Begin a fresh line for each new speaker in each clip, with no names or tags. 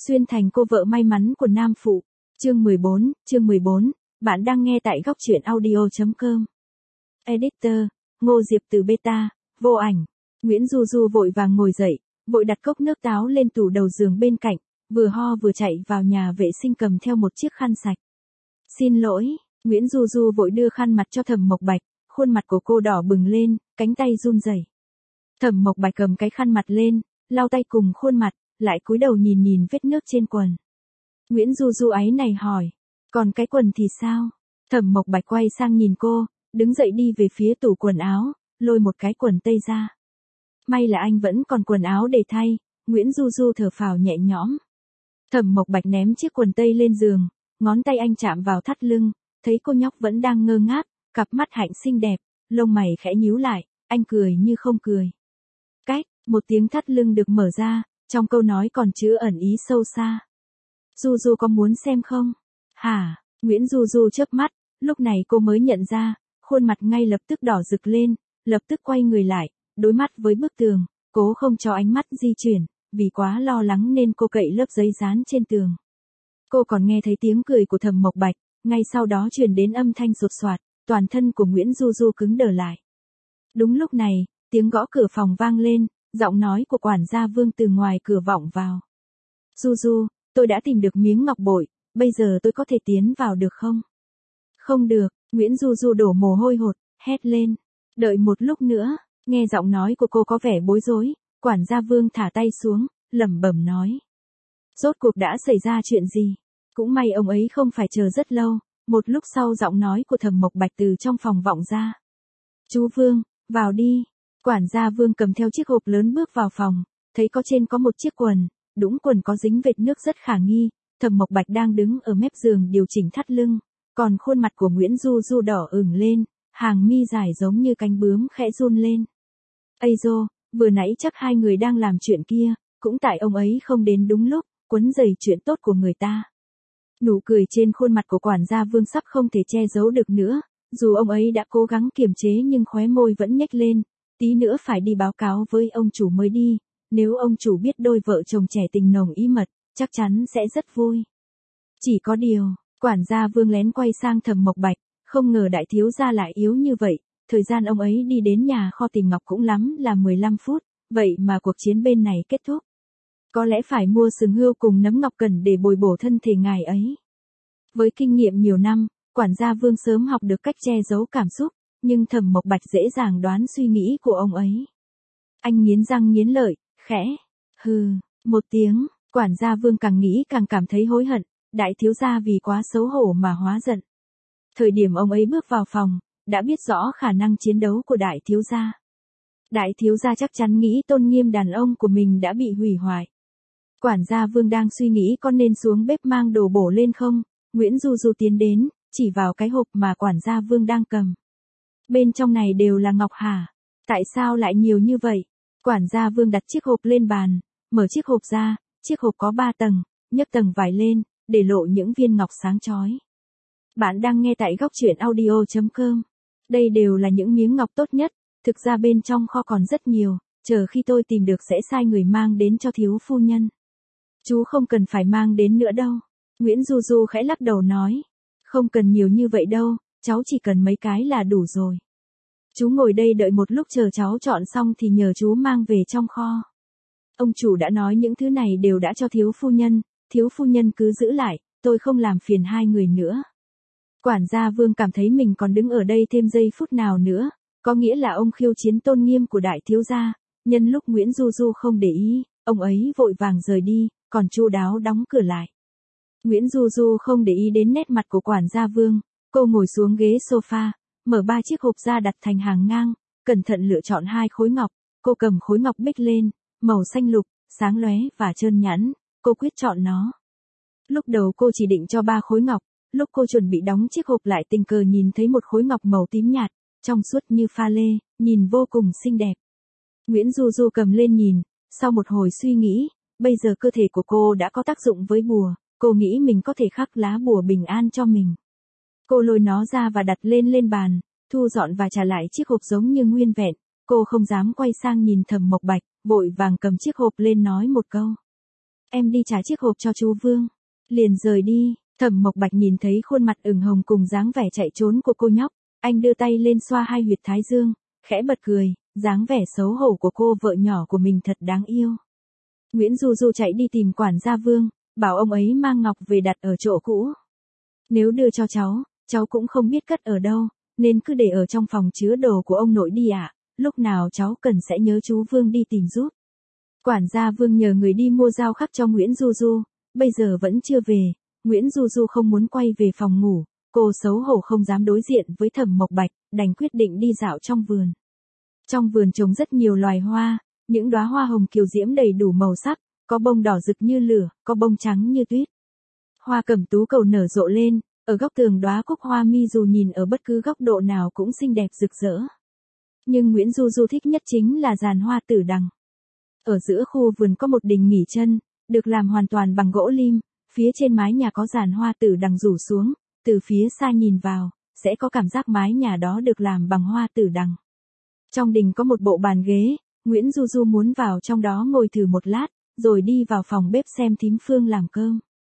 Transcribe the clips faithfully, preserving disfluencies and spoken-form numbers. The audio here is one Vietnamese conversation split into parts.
Xuyên thành cô vợ may mắn của nam phụ. Chương mười bốn, chương mười bốn, bạn đang nghe tại góc truyện audio chấm com. Editor, Ngô Diệp từ beta, vô ảnh. Nguyễn Du Du vội vàng ngồi dậy, vội đặt cốc nước táo lên tủ đầu giường bên cạnh, vừa ho vừa chạy vào nhà vệ sinh cầm theo một chiếc khăn sạch. Xin lỗi, Nguyễn Du Du vội đưa khăn mặt cho Thẩm Mộc Bạch, khuôn mặt của cô đỏ bừng lên, cánh tay run rẩy. Thẩm Mộc Bạch cầm cái khăn mặt lên, lau tay cùng khuôn mặt, lại cúi đầu nhìn nhìn vết nước trên quần. Nguyễn Du Du áy này hỏi, còn cái quần thì sao? Thẩm Mộc Bạch quay sang nhìn cô, đứng dậy đi về phía tủ quần áo, lôi một cái quần tây ra. May là anh vẫn còn quần áo để thay, Nguyễn Du Du thở phào nhẹ nhõm. Thẩm Mộc Bạch ném chiếc quần tây lên giường, ngón tay anh chạm vào thắt lưng, thấy cô nhóc vẫn đang ngơ ngác, cặp mắt hạnh xinh đẹp, lông mày khẽ nhíu lại, anh cười như không cười. Cách, một tiếng thắt lưng được mở ra, trong câu nói còn chứa ẩn ý sâu xa. Du Du có muốn xem không? Hả? Nguyễn Du Du chớp mắt, lúc này cô mới nhận ra, khuôn mặt ngay lập tức đỏ rực lên, lập tức quay người lại, đối mắt với bức tường, cố không cho ánh mắt di chuyển, vì quá lo lắng nên cô cậy lớp giấy dán trên tường. Cô còn nghe thấy tiếng cười của Thẩm Mộc Bạch, ngay sau đó truyền đến âm thanh sột soạt, toàn thân của Nguyễn Du Du cứng đờ lại. Đúng lúc này, tiếng gõ cửa phòng vang lên, giọng nói của quản gia Vương từ ngoài cửa vọng vào. Du Du, tôi đã tìm được miếng ngọc bội, bây giờ tôi có thể tiến vào được không? Không được, Nguyễn Du Du đổ mồ hôi hột, hét lên. Đợi một lúc nữa, nghe giọng nói của cô có vẻ bối rối, quản gia Vương thả tay xuống, lẩm bẩm nói. Rốt cuộc đã xảy ra chuyện gì? Cũng may ông ấy không phải chờ rất lâu, một lúc sau giọng nói của Thẩm Mộc Bạch từ trong phòng vọng ra. Chú Vương, vào đi. Quản gia Vương cầm theo chiếc hộp lớn bước vào phòng, thấy có trên có một chiếc quần, đũng quần có dính vệt nước rất khả nghi, Thẩm Mộc Bạch đang đứng ở mép giường điều chỉnh thắt lưng, còn khuôn mặt của Nguyễn Du Du đỏ ửng lên, hàng mi dài giống như cánh bướm khẽ run lên. Ây dô, vừa nãy chắc hai người đang làm chuyện kia, cũng tại ông ấy không đến đúng lúc, quấn rầy chuyện tốt của người ta. Nụ cười trên khuôn mặt của quản gia Vương sắp không thể che giấu được nữa, dù ông ấy đã cố gắng kiềm chế nhưng khóe môi vẫn nhếch lên, tí nữa phải đi báo cáo với ông chủ mới đi, nếu ông chủ biết đôi vợ chồng trẻ tình nồng ý mật, chắc chắn sẽ rất vui. Chỉ có điều, quản gia Vương lén quay sang Thẩm Mộc Bạch, không ngờ đại thiếu gia lại yếu như vậy, thời gian ông ấy đi đến nhà kho tìm ngọc cũng lắm là mười lăm phút, vậy mà cuộc chiến bên này kết thúc. Có lẽ phải mua sừng hươu cùng nấm ngọc cần để bồi bổ thân thể ngài ấy. Với kinh nghiệm nhiều năm, quản gia Vương sớm học được cách che giấu cảm xúc, nhưng Thẩm Mộc Bạch dễ dàng đoán suy nghĩ của ông ấy. Anh nghiến răng nghiến lợi, khẽ, hừ, một tiếng, quản gia Vương càng nghĩ càng cảm thấy hối hận, đại thiếu gia vì quá xấu hổ mà hóa giận. Thời điểm ông ấy bước vào phòng, đã biết rõ khả năng chiến đấu của đại thiếu gia. Đại thiếu gia chắc chắn nghĩ tôn nghiêm đàn ông của mình đã bị hủy hoại. Quản gia Vương đang suy nghĩ có nên xuống bếp mang đồ bổ lên không, Nguyễn Du Du tiến đến, chỉ vào cái hộp mà quản gia Vương đang cầm. Bên trong này đều là ngọc hả? Tại sao lại nhiều như vậy? Quản gia Vương đặt chiếc hộp lên bàn, mở chiếc hộp ra, chiếc hộp có ba tầng, nhấc tầng vải lên, để lộ những viên ngọc sáng chói. Bạn đang nghe tại góc truyện audio chấm com. Đây đều là những miếng ngọc tốt nhất, thực ra bên trong kho còn rất nhiều, chờ khi tôi tìm được sẽ sai người mang đến cho thiếu phu nhân. Chú không cần phải mang đến nữa đâu. Nguyễn Du Du khẽ lắc đầu nói. Không cần nhiều như vậy đâu, cháu chỉ cần mấy cái là đủ rồi. Chú ngồi đây đợi một lúc chờ cháu chọn xong thì nhờ chú mang về trong kho. Ông chủ đã nói những thứ này đều đã cho thiếu phu nhân, thiếu phu nhân cứ giữ lại, tôi không làm phiền hai người nữa. Quản gia Vương cảm thấy mình còn đứng ở đây thêm giây phút nào nữa, có nghĩa là ông khiêu chiến tôn nghiêm của đại thiếu gia, nhân lúc Nguyễn Du Du không để ý, ông ấy vội vàng rời đi, còn chu đáo đóng cửa lại. Nguyễn Du Du không để ý đến nét mặt của quản gia Vương, cô ngồi xuống ghế sofa, mở ba chiếc hộp ra đặt thành hàng ngang, cẩn thận lựa chọn hai khối ngọc, cô cầm khối ngọc bích lên, màu xanh lục, sáng lóe và trơn nhẵn, cô quyết chọn nó. Lúc đầu cô chỉ định cho ba khối ngọc, lúc cô chuẩn bị đóng chiếc hộp lại tình cờ nhìn thấy một khối ngọc màu tím nhạt, trong suốt như pha lê, nhìn vô cùng xinh đẹp. Nguyễn Du Du cầm lên nhìn, sau một hồi suy nghĩ, bây giờ cơ thể của cô đã có tác dụng với bùa, cô nghĩ mình có thể khắc lá bùa bình an cho mình. Cô lôi nó ra và đặt lên lên bàn, thu dọn và trả lại chiếc hộp giống như nguyên vẹn, cô không dám quay sang nhìn Thẩm Mộc Bạch, vội vàng cầm chiếc hộp lên nói một câu. Em đi trả chiếc hộp cho chú Vương. Liền rời đi, Thẩm Mộc Bạch nhìn thấy khuôn mặt ửng hồng cùng dáng vẻ chạy trốn của cô nhóc, anh đưa tay lên xoa hai huyệt thái dương, khẽ bật cười, dáng vẻ xấu hổ của cô vợ nhỏ của mình thật đáng yêu. Nguyễn Du Du chạy đi tìm quản gia Vương, bảo ông ấy mang ngọc về đặt ở chỗ cũ. Nếu đưa cho cháu, cháu cũng không biết cất ở đâu, nên cứ để ở trong phòng chứa đồ của ông nội đi ạ, lúc nào cháu cần sẽ nhớ chú Vương đi tìm giúp. Quản gia Vương nhờ người đi mua dao khắc cho Nguyễn Du Du, bây giờ vẫn chưa về, Nguyễn Du Du không muốn quay về phòng ngủ, cô xấu hổ không dám đối diện với Thẩm Mộc Bạch, đành quyết định đi dạo trong vườn. Trong vườn trồng rất nhiều loài hoa, những đóa hoa hồng kiều diễm đầy đủ màu sắc, có bông đỏ rực như lửa, có bông trắng như tuyết. Hoa cẩm tú cầu nở rộ lên, ở góc tường đóa cúc hoa mi dù nhìn ở bất cứ góc độ nào cũng xinh đẹp rực rỡ. Nhưng Nguyễn Du Du thích nhất chính là giàn hoa tử đằng. Ở giữa khu vườn có một đình nghỉ chân, được làm hoàn toàn bằng gỗ lim, phía trên mái nhà có giàn hoa tử đằng rủ xuống, từ phía xa nhìn vào, sẽ có cảm giác mái nhà đó được làm bằng hoa tử đằng. Trong đình có một bộ bàn ghế, Nguyễn Du Du muốn vào trong đó ngồi thử một lát, rồi đi vào phòng bếp xem thím Phương làm cơm.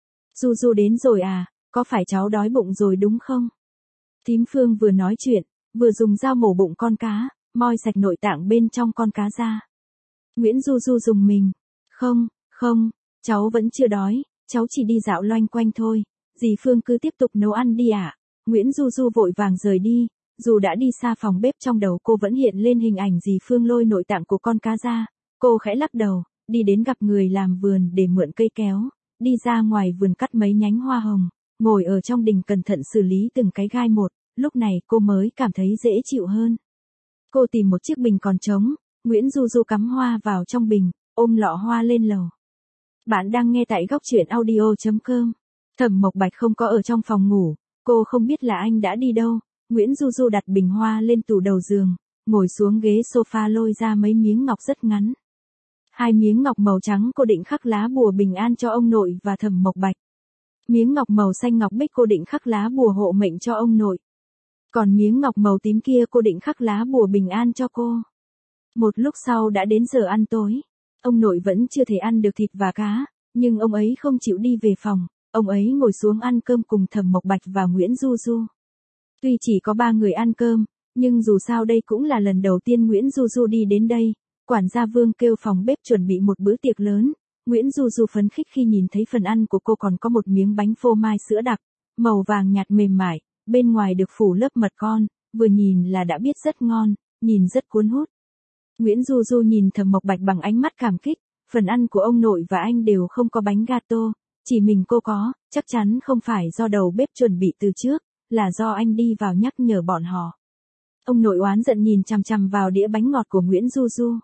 Du Du đến rồi à, có phải cháu đói bụng rồi đúng không? Thím Phương vừa nói chuyện, vừa dùng dao mổ bụng con cá, moi sạch nội tạng bên trong con cá ra. Nguyễn Du Du dùng mình. Không, không, cháu vẫn chưa đói, cháu chỉ đi dạo loanh quanh thôi, dì Phương cứ tiếp tục nấu ăn đi ạ. À? Nguyễn Du Du vội vàng rời đi, dù đã đi xa phòng bếp trong đầu cô vẫn hiện lên hình ảnh dì Phương lôi nội tạng của con cá ra, cô khẽ lắc đầu, đi đến gặp người làm vườn để mượn cây kéo, đi ra ngoài vườn cắt mấy nhánh hoa hồng, ngồi ở trong đình cẩn thận xử lý từng cái gai một, lúc này cô mới cảm thấy dễ chịu hơn. Cô tìm một chiếc bình còn trống, Nguyễn Du Du cắm hoa vào trong bình, ôm lọ hoa lên lầu. Bạn đang nghe tại góc truyện audio chấm com. Thẩm Mộc Bạch không có ở trong phòng ngủ, cô không biết là anh đã đi đâu. Nguyễn Du Du đặt bình hoa lên tủ đầu giường, ngồi xuống ghế sofa lôi ra mấy miếng ngọc rất ngắn. Hai miếng ngọc màu trắng cô định khắc lá bùa bình an cho ông nội và Thẩm Mộc Bạch. Miếng ngọc màu xanh ngọc bích cô định khắc lá bùa hộ mệnh cho ông nội. Còn miếng ngọc màu tím kia cô định khắc lá bùa bình an cho cô. Một lúc sau đã đến giờ ăn tối. Ông nội vẫn chưa thể ăn được thịt và cá, nhưng ông ấy không chịu đi về phòng, ông ấy ngồi xuống ăn cơm cùng Thẩm Mộc Bạch và Nguyễn Du Du. Tuy chỉ có ba người ăn cơm, nhưng dù sao đây cũng là lần đầu tiên Nguyễn Du Du đi đến đây. Quản gia Vương kêu phòng bếp chuẩn bị một bữa tiệc lớn. Nguyễn Du Du phấn khích khi nhìn thấy phần ăn của cô còn có một miếng bánh phô mai sữa đặc, màu vàng nhạt mềm mại, bên ngoài được phủ lớp mật con, vừa nhìn là đã biết rất ngon, nhìn rất cuốn hút. Nguyễn Du Du nhìn Thẩm Mộc Bạch bằng ánh mắt cảm kích, phần ăn của ông nội và anh đều không có bánh gato, chỉ mình cô có, chắc chắn không phải do đầu bếp chuẩn bị từ trước, là do anh đi vào nhắc nhở bọn họ. Ông nội oán giận nhìn chằm chằm vào đĩa bánh ngọt của Nguyễn Du Du.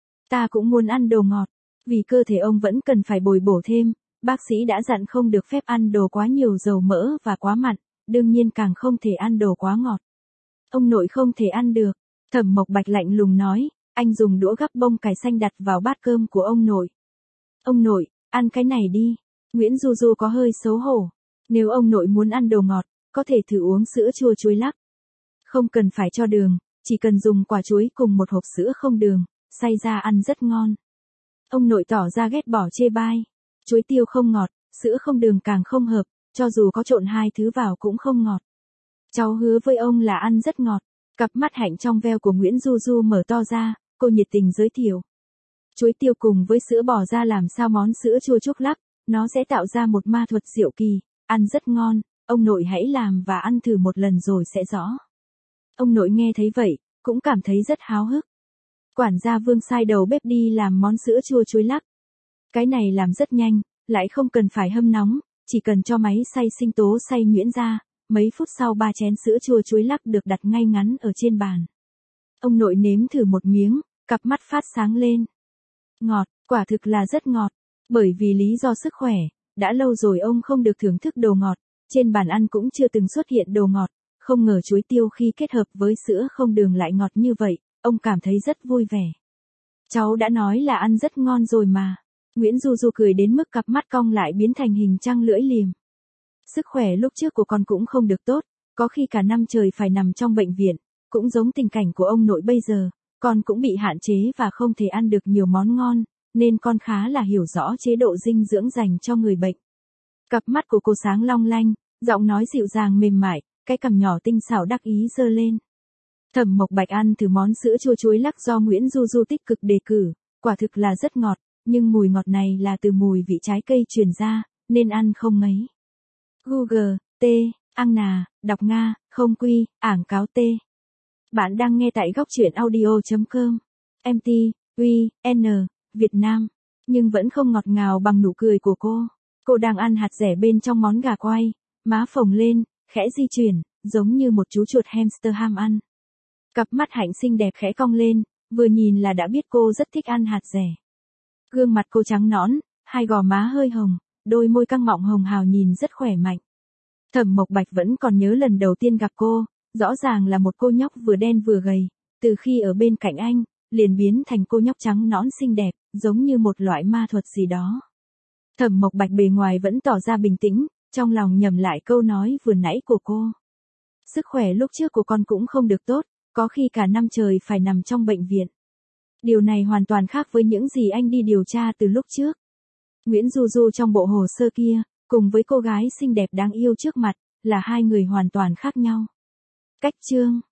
Ta cũng muốn ăn đồ ngọt, vì cơ thể ông vẫn cần phải bồi bổ thêm, bác sĩ đã dặn không được phép ăn đồ quá nhiều dầu mỡ và quá mặn, đương nhiên càng không thể ăn đồ quá ngọt. Ông nội không thể ăn được, Thẩm Mộc Bạch lạnh lùng nói, anh dùng đũa gắp bông cải xanh đặt vào bát cơm của ông nội. Ông nội, ăn cái này đi. Nguyễn Du Du có hơi xấu hổ. Nếu ông nội muốn ăn đồ ngọt, có thể thử uống sữa chua chuối lắc. Không cần phải cho đường, chỉ cần dùng quả chuối cùng một hộp sữa không đường, xay ra ăn rất ngon. Ông nội tỏ ra ghét bỏ chê bai. Chuối tiêu không ngọt, sữa không đường càng không hợp, cho dù có trộn hai thứ vào cũng không ngọt. Cháu hứa với ông là ăn rất ngọt. Cặp mắt hạnh trong veo của Nguyễn Du Du mở to ra, cô nhiệt tình giới thiệu. Chuối tiêu cùng với sữa bò ra làm sao món sữa chua chúc lắc, nó sẽ tạo ra một ma thuật diệu kỳ, ăn rất ngon, ông nội hãy làm và ăn thử một lần rồi sẽ rõ. Ông nội nghe thấy vậy, cũng cảm thấy rất háo hức. Quản gia Vương sai đầu bếp đi làm món sữa chua chuối lắc. Cái này làm rất nhanh, lại không cần phải hâm nóng, chỉ cần cho máy xay sinh tố xay nhuyễn ra, mấy phút sau ba chén sữa chua chuối lắc được đặt ngay ngắn ở trên bàn. Ông nội nếm thử một miếng, cặp mắt phát sáng lên. Ngọt, quả thực là rất ngọt, bởi vì lý do sức khỏe, đã lâu rồi ông không được thưởng thức đồ ngọt, trên bàn ăn cũng chưa từng xuất hiện đồ ngọt, không ngờ chuối tiêu khi kết hợp với sữa không đường lại ngọt như vậy, ông cảm thấy rất vui vẻ. Cháu đã nói là ăn rất ngon rồi mà. Nguyễn Du Du cười đến mức cặp mắt cong lại biến thành hình trăng lưỡi liềm. Sức khỏe lúc trước của con cũng không được tốt, có khi cả năm trời phải nằm trong bệnh viện, cũng giống tình cảnh của ông nội bây giờ, con cũng bị hạn chế và không thể ăn được nhiều món ngon, nên con khá là hiểu rõ chế độ dinh dưỡng dành cho người bệnh. Cặp mắt của cô sáng long lanh, giọng nói dịu dàng mềm mại, cái cằm nhỏ tinh xảo đắc ý giơ lên. Thẩm Mộc Bạch ăn thử món sữa chua chuối lắc do Nguyễn Du Du tích cực đề cử, quả thực là rất ngọt, nhưng mùi ngọt này là từ mùi vị trái cây truyền ra, nên ăn không ngấy. Google, T, Ang Nà, đọc Nga, không quy, ảng cáo T. Bạn đang nghe tại góc truyện audio.com. em tê, uy, N, Việt Nam. Nhưng vẫn không ngọt ngào bằng nụ cười của cô. Cô đang ăn hạt dẻ bên trong món gà quay, má phồng lên, khẽ di chuyển, giống như một chú chuột hamster ham ăn. Cặp mắt hạnh xinh đẹp khẽ cong lên, vừa nhìn là đã biết cô rất thích ăn hạt dẻ. Gương mặt cô trắng nõn, hai gò má hơi hồng, đôi môi căng mọng hồng hào nhìn rất khỏe mạnh. Thẩm Mộc Bạch vẫn còn nhớ lần đầu tiên gặp cô, rõ ràng là một cô nhóc vừa đen vừa gầy, từ khi ở bên cạnh anh, liền biến thành cô nhóc trắng nõn xinh đẹp, giống như một loại ma thuật gì đó. Thẩm Mộc Bạch bề ngoài vẫn tỏ ra bình tĩnh, trong lòng nhầm lại câu nói vừa nãy của cô. Sức khỏe lúc trước của con cũng không được tốt, có khi cả năm trời phải nằm trong bệnh viện. Điều này hoàn toàn khác với những gì anh đi điều tra từ lúc trước. Nguyễn Du Du trong bộ hồ sơ kia, cùng với cô gái xinh đẹp đáng yêu trước mặt, là hai người hoàn toàn khác nhau. Cách chương